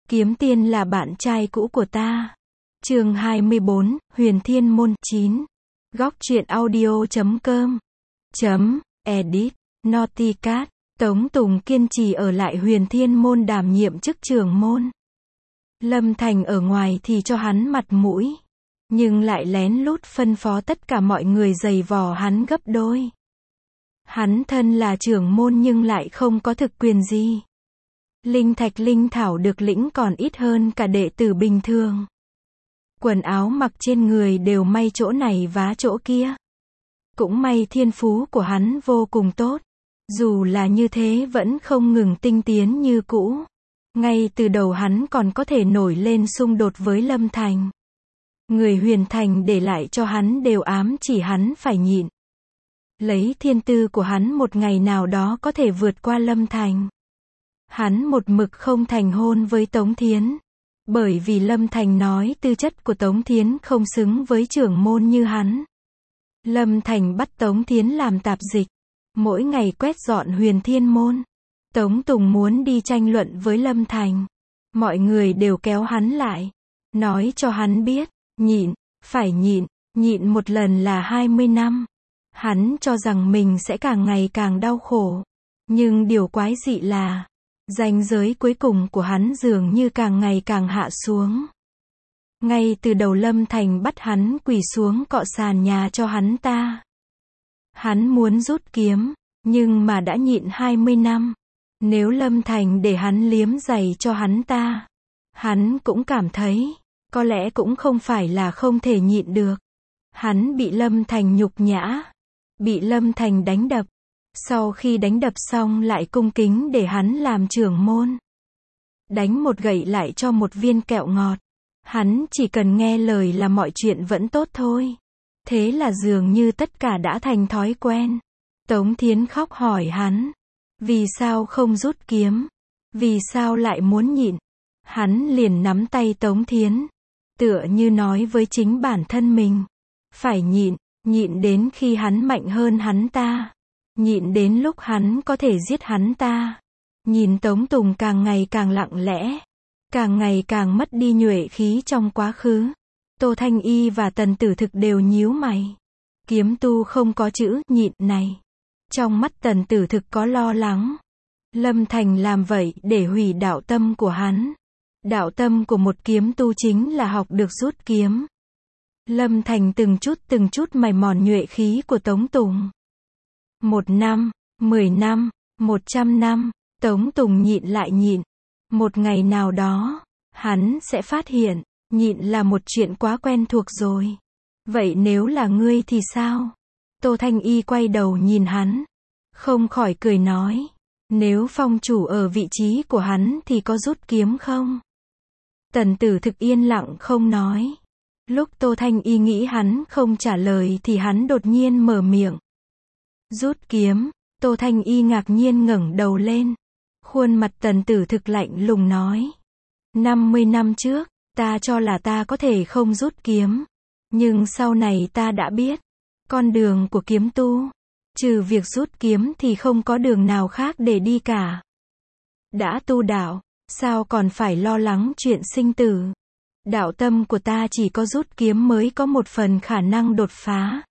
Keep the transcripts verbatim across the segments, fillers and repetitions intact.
Kiếm Tiên là bạn trai cũ của ta. Chương hai mươi bốn, Huyền Thiên Môn chín. Góc truyện audio chấm com. Chấm, edit, Naughty Cat. Tống Tùng kiên trì ở lại Huyền Thiên Môn đảm nhiệm chức trưởng môn. Lâm Thành ở ngoài thì cho hắn mặt mũi, nhưng lại lén lút phân phó tất cả mọi người giày vò hắn gấp đôi. Hắn thân là trưởng môn nhưng lại không có thực quyền gì. Linh thạch linh thảo được lĩnh còn ít hơn cả đệ tử bình thường. Quần áo mặc trên người đều may chỗ này vá chỗ kia. Cũng may thiên phú của hắn vô cùng tốt. Dù là như thế vẫn không ngừng tinh tiến như cũ. Ngay từ đầu hắn còn có thể nổi lên xung đột với Lâm Thành. Người Huyền Thành để lại cho hắn đều ám chỉ hắn phải nhịn. Lấy thiên tư của hắn một ngày nào đó có thể vượt qua Lâm Thành. Hắn một mực không thành hôn với Tống Thiến. Bởi vì Lâm Thành nói tư chất của Tống Thiến không xứng với trưởng môn như hắn. Lâm Thành bắt Tống Thiến làm tạp dịch. Mỗi ngày quét dọn Huyền Thiên Môn. Tống Tùng muốn đi tranh luận với Lâm Thành. Mọi người đều kéo hắn lại. Nói cho hắn biết, nhịn, phải nhịn, nhịn một lần là hai mươi năm. Hắn cho rằng mình sẽ càng ngày càng đau khổ. Nhưng điều quái dị là, ranh giới cuối cùng của hắn dường như càng ngày càng hạ xuống. Ngay từ đầu Lâm Thành bắt hắn quỳ xuống cọ sàn nhà cho hắn ta. Hắn muốn rút kiếm, nhưng mà đã nhịn hai mươi năm. Nếu Lâm Thành để hắn liếm giày cho hắn ta, hắn cũng cảm thấy, có lẽ cũng không phải là không thể nhịn được. Hắn bị Lâm Thành nhục nhã, bị Lâm Thành đánh đập. Sau khi đánh đập xong lại cung kính để hắn làm trưởng môn. Đánh một gậy lại cho một viên kẹo ngọt. Hắn chỉ cần nghe lời là mọi chuyện vẫn tốt thôi. Thế là dường như tất cả đã thành thói quen. Tống Thiến khóc hỏi hắn. Vì sao không rút kiếm? Vì sao lại muốn nhịn? Hắn liền nắm tay Tống Thiến. Tựa như nói với chính bản thân mình. Phải nhịn, nhịn đến khi hắn mạnh hơn hắn ta. Nhịn đến lúc hắn có thể giết hắn ta. Nhìn Tống Tùng càng ngày càng lặng lẽ. Càng ngày càng mất đi nhuệ khí trong quá khứ. Tô Thanh Y và Tần Tử Thực đều nhíu mày. Kiếm tu không có chữ nhịn này. Trong mắt Tần Tử Thực có lo lắng. Lâm Thành làm vậy để hủy đạo tâm của hắn. Đạo tâm của một kiếm tu chính là học được rút kiếm. Lâm Thành từng chút từng chút mài mòn nhuệ khí của Tống Tùng. Một năm, mười năm, một trăm năm, Tống Tùng nhịn lại nhịn. Một ngày nào đó, hắn sẽ phát hiện, nhịn là một chuyện quá quen thuộc rồi. Vậy nếu là ngươi thì sao? Tô Thanh Y quay đầu nhìn hắn. Không khỏi cười nói. Nếu phong chủ ở vị trí của hắn thì có rút kiếm không? Tần Tử Thực yên lặng không nói. Lúc Tô Thanh Y nghĩ hắn không trả lời thì hắn đột nhiên mở miệng. Rút kiếm. Tô Thanh Y ngạc nhiên ngẩng đầu lên. Khuôn mặt Tần Tử Thực lạnh lùng nói. năm mươi năm trước, ta cho là ta có thể không rút kiếm. Nhưng sau này ta đã biết. Con đường của kiếm tu. Trừ việc rút kiếm thì không có đường nào khác để đi cả. Đã tu đạo, sao còn phải lo lắng chuyện sinh tử. Đạo tâm của ta chỉ có rút kiếm mới có một phần khả năng đột phá.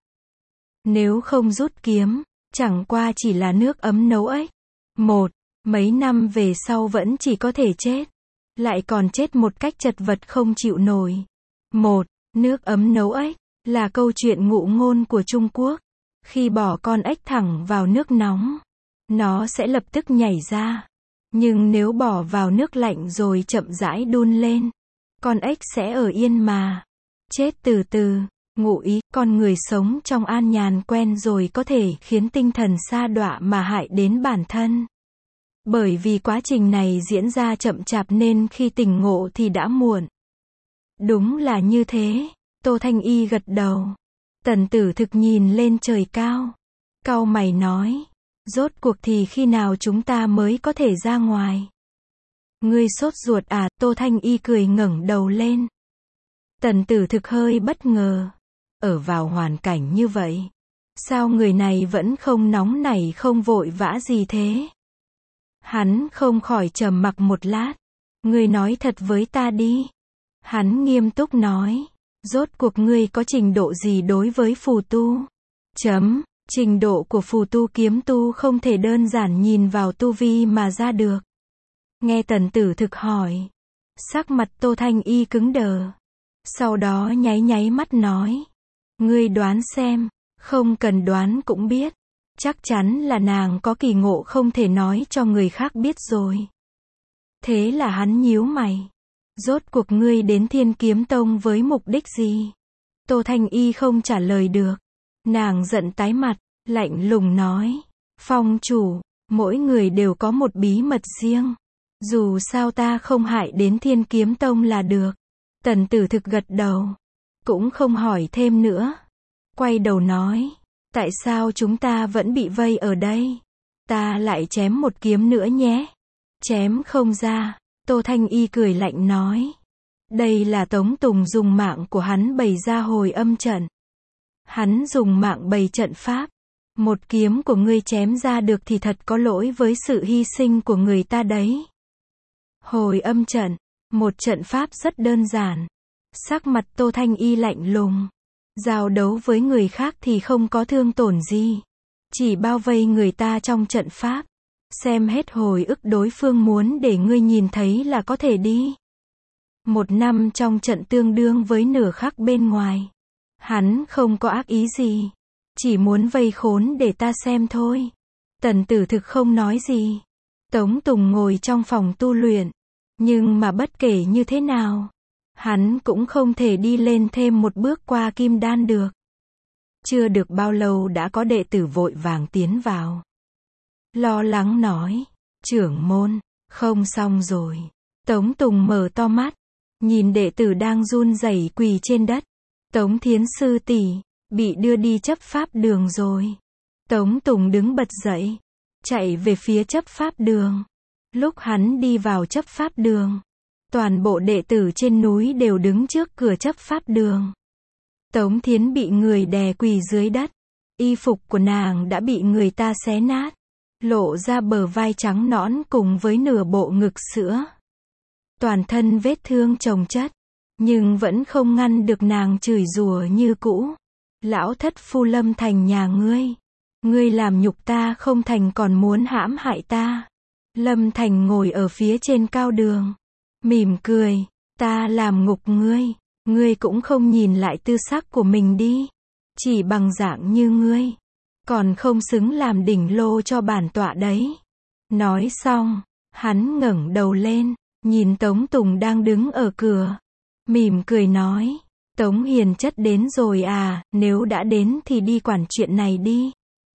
Nếu không rút kiếm, chẳng qua chỉ là nước ấm nấu ếch. Một, mấy năm về sau vẫn chỉ có thể chết. Lại còn chết một cách chật vật không chịu nổi. Một, nước ấm nấu ếch, là câu chuyện ngụ ngôn của Trung Quốc. Khi bỏ con ếch thẳng vào nước nóng, nó sẽ lập tức nhảy ra. Nhưng nếu bỏ vào nước lạnh rồi chậm rãi đun lên, con ếch sẽ ở yên mà chết từ từ. Ngụ ý, con người sống trong an nhàn quen rồi có thể khiến tinh thần sa đọa mà hại đến bản thân. Bởi vì quá trình này diễn ra chậm chạp nên khi tỉnh ngộ thì đã muộn. Đúng là như thế. Tô Thanh Y gật đầu. Tần Tử Thực nhìn lên trời cao. Cau mày nói. Rốt cuộc thì khi nào chúng ta mới có thể ra ngoài? Ngươi sốt ruột à? Tô Thanh Y cười ngẩng đầu lên. Tần Tử Thực hơi bất ngờ. Ở vào hoàn cảnh như vậy, sao người này vẫn không nóng nảy không vội vã gì thế? Hắn không khỏi trầm mặc một lát. Ngươi nói thật với ta đi. Hắn nghiêm túc nói. Rốt cuộc ngươi có trình độ gì đối với phù tu? Chấm, trình độ của phù tu kiếm tu không thể đơn giản nhìn vào tu vi mà ra được. Nghe Tần Tử Thực hỏi. Sắc mặt Tô Thanh Y cứng đờ. Sau đó nháy nháy mắt nói. Ngươi đoán xem, không cần đoán cũng biết. Chắc chắn là nàng có kỳ ngộ không thể nói cho người khác biết rồi. Thế là hắn nhíu mày. Rốt cuộc ngươi đến Thiên Kiếm Tông với mục đích gì? Tô Thanh Y không trả lời được. Nàng giận tái mặt, lạnh lùng nói. Phong chủ, mỗi người đều có một bí mật riêng. Dù sao ta không hại đến Thiên Kiếm Tông là được. Tần Tử Thực gật đầu. Cũng không hỏi thêm nữa. Quay đầu nói. Tại sao chúng ta vẫn bị vây ở đây? Ta lại chém một kiếm nữa nhé. Chém không ra. Tô Thanh Y cười lạnh nói. Đây là Tống Tùng dùng mạng của hắn bày ra hồi âm trận. Hắn dùng mạng bày trận pháp. Một kiếm của ngươi chém ra được thì thật có lỗi với sự hy sinh của người ta đấy. Hồi âm trận, một trận pháp rất đơn giản. Sắc mặt Tô Thanh Y lạnh lùng. Giao đấu với người khác thì không có thương tổn gì. Chỉ bao vây người ta trong trận pháp. Xem hết hồi ức đối phương muốn để ngươi nhìn thấy là có thể đi. Một năm trong trận tương đương với nửa khắc bên ngoài. Hắn không có ác ý gì. Chỉ muốn vây khốn để ta xem thôi. Tần Tử Thực không nói gì. Tống Tùng ngồi trong phòng tu luyện. Nhưng mà bất kể như thế nào, hắn cũng không thể đi lên thêm một bước qua kim đan được. Chưa được bao lâu đã có đệ tử vội vàng tiến vào. Lo lắng nói, trưởng môn, không xong rồi. Tống Tùng mở to mắt, nhìn đệ tử đang run rẩy quỳ trên đất. Tống Thiến sư tỷ, bị đưa đi chấp pháp đường rồi. Tống Tùng đứng bật dậy, chạy về phía chấp pháp đường. Lúc hắn đi vào chấp pháp đường, toàn bộ đệ tử trên núi đều đứng trước cửa chấp pháp đường. Tống Thiến bị người đè quỳ dưới đất. Y phục của nàng đã bị người ta xé nát, lộ ra bờ vai trắng nõn cùng với nửa bộ ngực sữa. Toàn thân vết thương chồng chất, nhưng vẫn không ngăn được nàng chửi rủa như cũ. Lão thất phu Lâm Thành nhà ngươi, ngươi làm nhục ta không thành còn muốn hãm hại ta. Lâm Thành ngồi ở phía trên cao đường, mỉm cười, ta làm ngục ngươi, ngươi cũng không nhìn lại tư sắc của mình đi. Chỉ bằng dạng như ngươi, còn không xứng làm đỉnh lô cho bản tọa đấy. Nói xong, hắn ngẩng đầu lên, nhìn Tống Tùng đang đứng ở cửa. Mỉm cười nói, Tống Hiền chất đến rồi à, nếu đã đến thì đi quản chuyện này đi.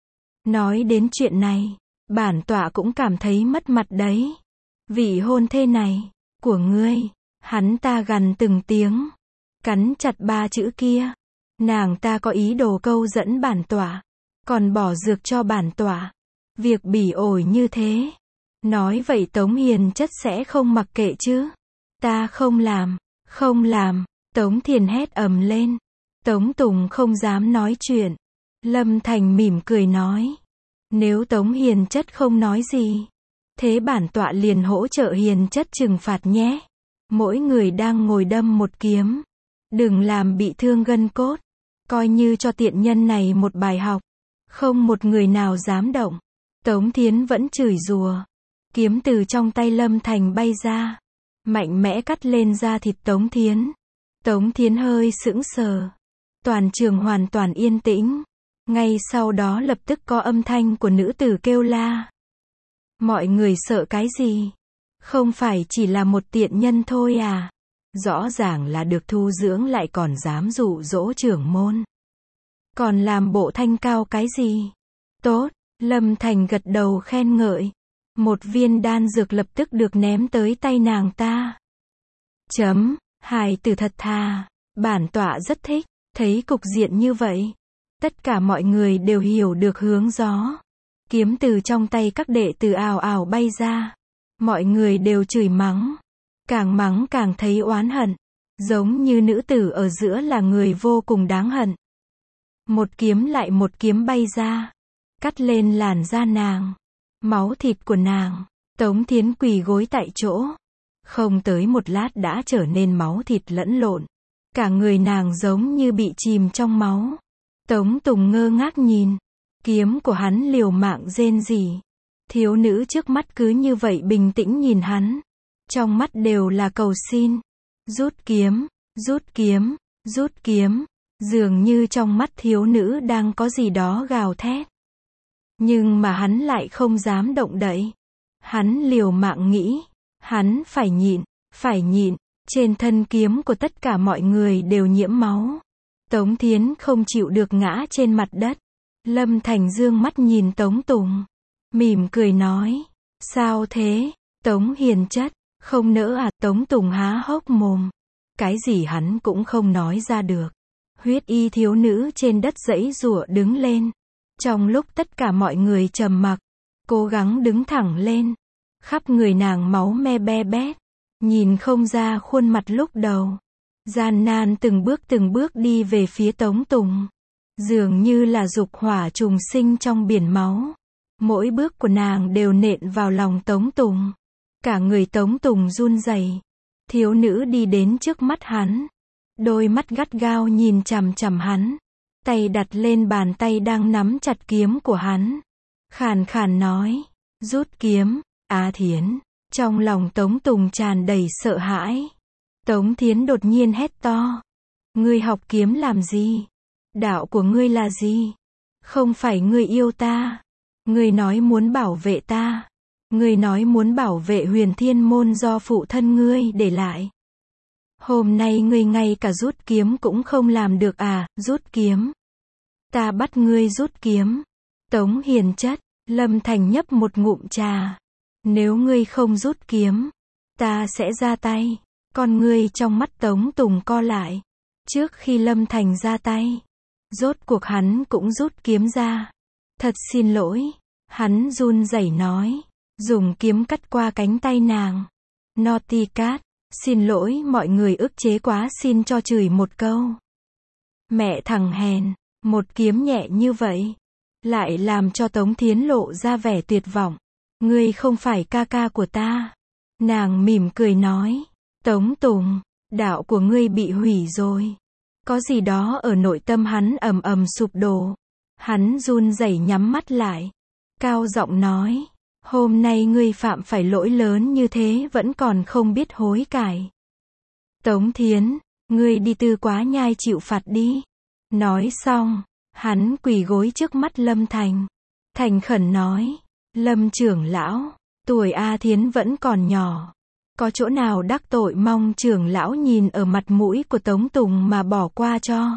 Nói đến chuyện này, bản tọa cũng cảm thấy mất mặt đấy. Vị hôn thê này, của ngươi, hắn ta gằn từng tiếng, cắn chặt ba chữ kia. Nàng ta có ý đồ câu dẫn bản tọa, còn bỏ dược cho bản tọa. Việc bỉ ổi như thế. Nói vậy Tống Hiền chất sẽ không mặc kệ chứ. Ta không làm, không làm. Tống Thiền hét ầm lên. Tống Tùng không dám nói chuyện. Lâm Thành mỉm cười nói. Nếu Tống Hiền chất không nói gì, thế bản tọa liền hỗ trợ Hiền chất trừng phạt nhé. Mỗi người đang ngồi đâm một kiếm. Đừng làm bị thương gân cốt. Coi như cho tiện nhân này một bài học. Không một người nào dám động. Tống Thiến vẫn chửi rủa. Kiếm từ trong tay Lâm Thành bay ra, mạnh mẽ cắt lên da thịt Tống Thiến. Tống Thiến hơi sững sờ. Toàn trường hoàn toàn yên tĩnh. Ngay sau đó lập tức có âm thanh của nữ tử kêu la. Mọi người sợ cái gì? Không phải chỉ là một tiện nhân thôi à? Rõ ràng là được thu dưỡng lại còn dám dụ dỗ trưởng môn. Còn làm bộ thanh cao cái gì? Tốt, Lâm Thành gật đầu khen ngợi. Một viên đan dược lập tức được ném tới tay nàng ta. Chấm, hài tử thật thà, bản tọa rất thích. Thấy cục diện như vậy, tất cả mọi người đều hiểu được hướng gió. Kiếm từ trong tay các đệ tử ào ào bay ra. Mọi người đều chửi mắng. Càng mắng càng thấy oán hận. Giống như nữ tử ở giữa là người vô cùng đáng hận. Một kiếm lại một kiếm bay ra, cắt lên làn da nàng, máu thịt của nàng. Tống Thiến quỳ gối tại chỗ, Không tới một lát đã trở nên máu thịt lẫn lộn. Cả người nàng giống như bị chìm trong máu. Tống Tùng ngơ ngác nhìn. Kiếm của hắn liều mạng rên rỉ. Thiếu nữ trước mắt cứ như vậy bình tĩnh nhìn hắn. Trong mắt đều là cầu xin. Rút kiếm, rút kiếm, rút kiếm. Dường như trong mắt thiếu nữ đang có gì đó gào thét. Nhưng mà hắn lại không dám động đậy. Hắn liều mạng nghĩ. Hắn phải nhịn, phải nhịn. Trên thân kiếm của tất cả mọi người đều nhiễm máu. Tống Thiến không chịu được ngã trên mặt đất. Lâm Thành dương mắt nhìn Tống Tùng. Mỉm cười nói. Sao thế? Tống Hiền chất. Không nỡ à? Tống Tùng há hốc mồm. Cái gì hắn cũng không nói ra được. Huyết y thiếu nữ trên đất giãy giụa đứng lên. Trong lúc tất cả mọi người trầm mặc, cố gắng đứng thẳng lên. Khắp người nàng máu me be bét. Nhìn không ra khuôn mặt lúc đầu. Gian nan từng bước từng bước đi về phía Tống Tùng. Dường như là dục hỏa trùng sinh trong biển máu. Mỗi bước của nàng đều nện vào lòng Tống Tùng. Cả người Tống Tùng run rẩy. Thiếu nữ đi đến trước mắt hắn. Đôi mắt gắt gao nhìn chằm chằm hắn. Tay đặt lên bàn tay đang nắm chặt kiếm của hắn. Khàn khàn nói. Rút kiếm, Á Thiến. Trong lòng Tống Tùng tràn đầy sợ hãi. Tống Thiến đột nhiên hét to. Ngươi học kiếm làm gì? Đạo của ngươi là gì? Không phải ngươi yêu ta. Ngươi nói muốn bảo vệ ta. Ngươi nói muốn bảo vệ Huyền Thiên Môn do phụ thân ngươi để lại. Hôm nay ngươi ngay cả rút kiếm cũng không làm được à? Rút kiếm. Ta bắt ngươi rút kiếm. Tống Hiền chất. Lâm Thành nhấp một ngụm trà. Nếu ngươi không rút kiếm, ta sẽ ra tay. Con ngươi trong mắt Tống Tùng co lại. Trước khi Lâm Thành ra tay, rốt cuộc hắn cũng rút kiếm ra. Thật xin lỗi. Hắn run rẩy nói. Dùng kiếm cắt qua cánh tay nàng. Naughty cat. Xin lỗi mọi người, ức chế quá, xin cho chửi một câu. Mẹ thằng hèn. Một kiếm nhẹ như vậy. Lại làm cho Tống Thiến lộ ra vẻ tuyệt vọng. Ngươi không phải ca ca của ta. Nàng mỉm cười nói. Tống Tùng, đạo của ngươi bị hủy rồi. Có gì đó ở nội tâm hắn ầm ầm sụp đổ. Hắn run rẩy nhắm mắt lại. Cao giọng nói. Hôm nay ngươi phạm phải lỗi lớn như thế vẫn còn không biết hối cải. Tống Thiến, ngươi đi Tư Quá Nhai chịu phạt đi. Nói xong, hắn quỳ gối trước mắt Lâm Thành. Thành khẩn nói. Lâm trưởng lão, tuổi A Thiến vẫn còn nhỏ. Có chỗ nào đắc tội mong trưởng lão nhìn ở mặt mũi của Tống Tùng mà bỏ qua cho.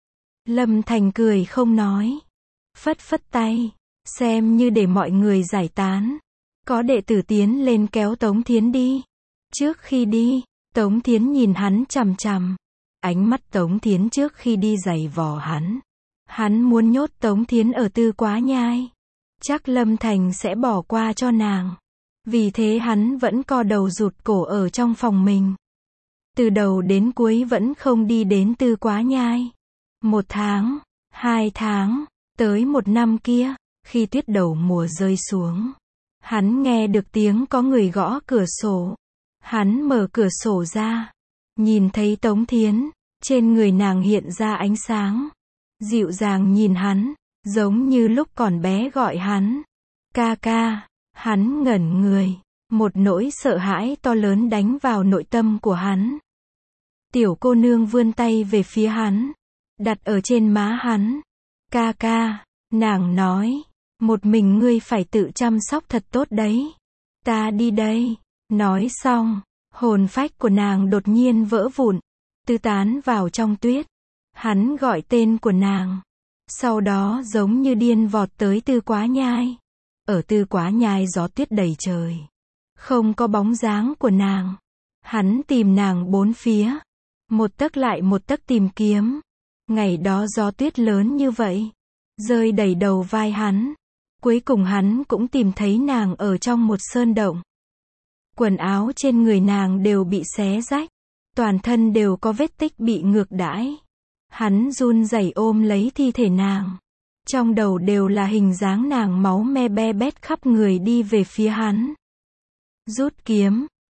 Lâm Thành cười không nói. Phất phất tay. Xem như để mọi người giải tán. Có đệ tử tiến lên kéo Tống Thiến đi. Trước khi đi, Tống Thiến nhìn hắn chằm chằm. Ánh mắt Tống Thiến trước khi đi giày vò hắn. Hắn muốn nhốt Tống Thiến ở Tư Quá Nhai. Chắc Lâm Thành sẽ bỏ qua cho nàng. Vì thế hắn vẫn co đầu rụt cổ ở trong phòng mình. Từ đầu đến cuối vẫn không đi đến Tư Quá Nhai. Một tháng, hai tháng, tới một năm kia, khi tuyết đầu mùa rơi xuống. Hắn nghe được tiếng có người gõ cửa sổ. Hắn mở cửa sổ ra. Nhìn thấy Tống Thiến. Trên người nàng hiện ra ánh sáng. Dịu dàng nhìn hắn. Giống như lúc còn bé gọi hắn. Ca ca. Hắn ngẩn người. Một nỗi sợ hãi to lớn đánh vào nội tâm của hắn. Tiểu cô nương vươn tay về phía hắn. Đặt ở trên má hắn. Ca ca. Nàng nói. Một mình ngươi phải tự chăm sóc thật tốt đấy. Ta đi đây. Nói xong. Hồn phách của nàng đột nhiên vỡ vụn. Tư tán vào trong tuyết. Hắn gọi tên của nàng. Sau đó giống như điên vọt tới Tư Quá Nhai. Ở Tư Quá Nhai gió tuyết đầy trời. Không có bóng dáng của nàng. Hắn tìm nàng bốn phía. Một tấc lại một tấc tìm kiếm. Ngày đó gió tuyết lớn như vậy. Rơi đầy đầu vai hắn. Cuối cùng hắn cũng tìm thấy nàng ở trong một sơn động. Quần áo trên người nàng đều bị xé rách. Toàn thân đều có vết tích bị ngược đãi. Hắn run rẩy ôm lấy thi thể nàng. Trong đầu đều là hình dáng nàng máu me be bét khắp người đi về phía hắn. Rút kiếm,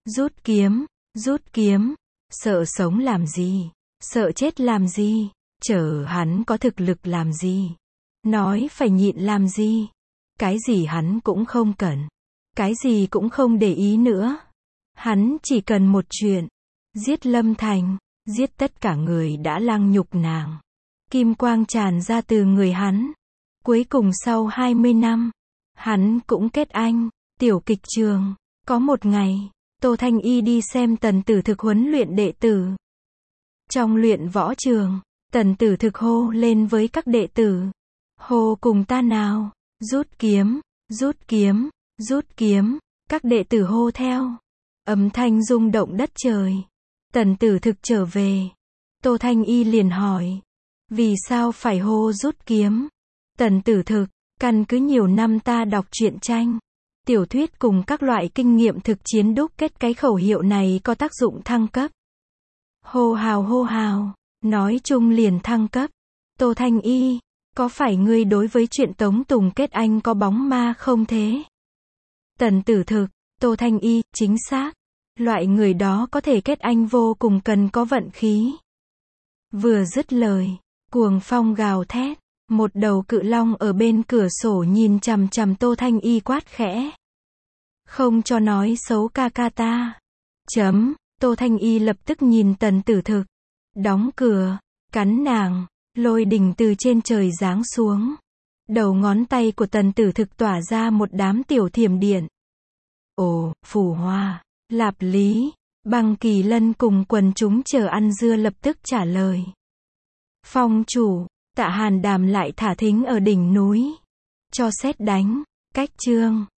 Rút kiếm, rút kiếm. Sợ sống làm gì? Sợ chết làm gì? Chờ hắn có thực lực làm gì? Nói phải nhịn làm gì? Cái gì hắn cũng không cần. Cái gì cũng không để ý nữa. Hắn chỉ cần một chuyện. Giết Lâm Thành. Giết tất cả người đã lăng nhục nàng. Kim quang tràn ra từ người hắn. Cuối cùng sau hai mươi năm, hắn cũng kết anh. Tiểu kịch trường. Có một ngày, Tô Thanh Y đi xem Tần Tử Thực huấn luyện đệ tử. Trong luyện võ trường, Tần Tử Thực hô lên với các đệ tử. Hô cùng ta nào. Rút kiếm, rút kiếm, rút kiếm. Các đệ tử hô theo. Âm thanh rung động đất trời. Tần Tử Thực trở về. Tô Thanh Y liền hỏi. Vì sao phải hô rút kiếm? Tần Tử Thực, căn cứ nhiều năm ta đọc truyện tranh, tiểu thuyết cùng các loại kinh nghiệm thực chiến đúc kết cái khẩu hiệu này có tác dụng thăng cấp. Hô hào hô hào, nói chung liền thăng cấp. Tô Thanh Y, có phải ngươi đối với chuyện Tống Tùng kết anh có bóng ma không thế? Tần Tử Thực, Tô Thanh Y, chính xác. Loại người đó có thể kết anh vô cùng cần có vận khí. Vừa dứt lời, cuồng phong gào thét, một đầu cự long ở bên cửa sổ nhìn chằm chằm Tô Thanh Y quát khẽ. Không cho nói xấu ca ca ta. Chấm, Tô Thanh Y lập tức nhìn Tần Tử Thực. Đóng cửa, cắn nàng, lôi đình từ trên trời giáng xuống. Đầu ngón tay của Tần Tử Thực tỏa ra một đám tiểu thiểm điện. Ồ, Phù Hoa, Lạp Lý, Băng Kỳ Lân cùng quần chúng chờ ăn dưa lập tức trả lời. Phong chủ, Tạ Hàn Đàm lại thả thính ở đỉnh núi. Cho sét đánh, cách chương.